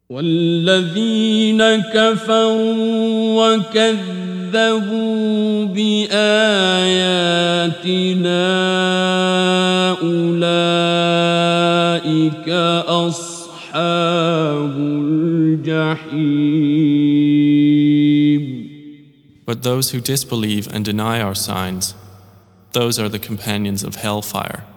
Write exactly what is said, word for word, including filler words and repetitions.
والذين كفروا وكذبوا بآياتنا أولئك أصحاب الجحيم. But those who disbelieve and deny our signs, those are the companions of hellfire.